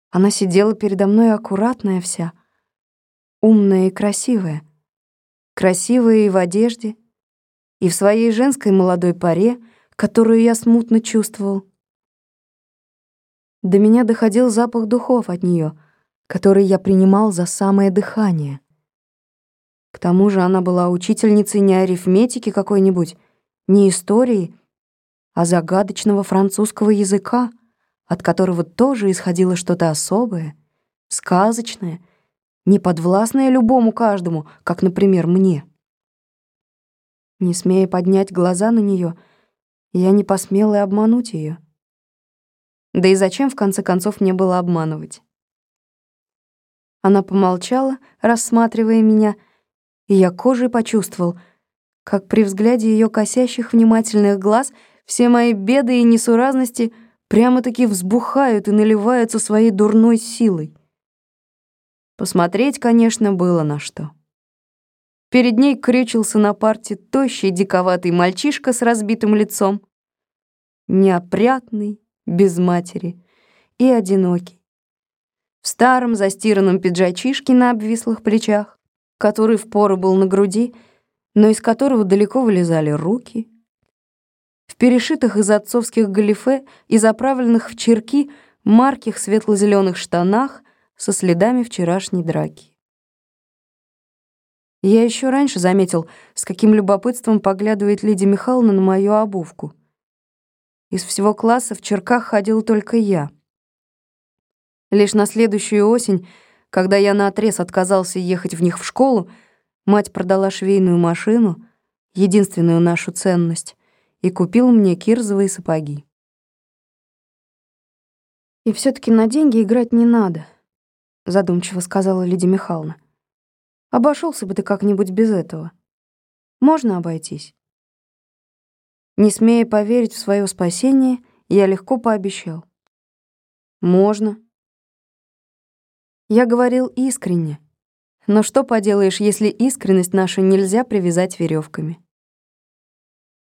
Она сидела передо мной аккуратная вся, умная и красивая. Красивая и в одежде, и в своей женской молодой поре, которую я смутно чувствовал. До меня доходил запах духов от неё, который я принимал за самое дыхание. К тому же она была учительницей не арифметики какой-нибудь, не истории, а загадочного французского языка, от которого тоже исходило что-то особое, сказочное, неподвластное любому каждому, как, например, мне. Не смея поднять глаза на неё, я не посмел и обмануть её. Да и зачем, в конце концов, мне было обманывать? Она помолчала, рассматривая меня, и я кожей почувствовал, как при взгляде её косящих внимательных глаз все мои беды и несуразности прямо-таки взбухают и наливаются своей дурной силой. Посмотреть, конечно, было на что. Перед ней крючился на парте тощий диковатый мальчишка с разбитым лицом, неопрятный, без матери и одинокий, в старом застиранном пиджачишке на обвислых плечах, который впору был на груди, но из которого далеко вылезали руки, в перешитых из отцовских галифе и заправленных в чирки марких светло-зелёных штанах со следами вчерашней драки. Я ещё раньше заметил, с каким любопытством поглядывает Лидия Михайловна на мою обувку. Из всего класса в чирках ходил только я. Лишь на следующую осень, когда я наотрез отказался ехать в них в школу, мать продала швейную машину, единственную нашу ценность, и купила мне кирзовые сапоги. «И всё-таки на деньги играть не надо», — задумчиво сказала Лидия Михайловна. «Обошёлся бы ты как-нибудь без этого. Можно обойтись». Не смея поверить в своё спасение, я легко пообещал. «Можно». Я говорил искренне. Но что поделаешь, если искренность нашу нельзя привязать верёвками?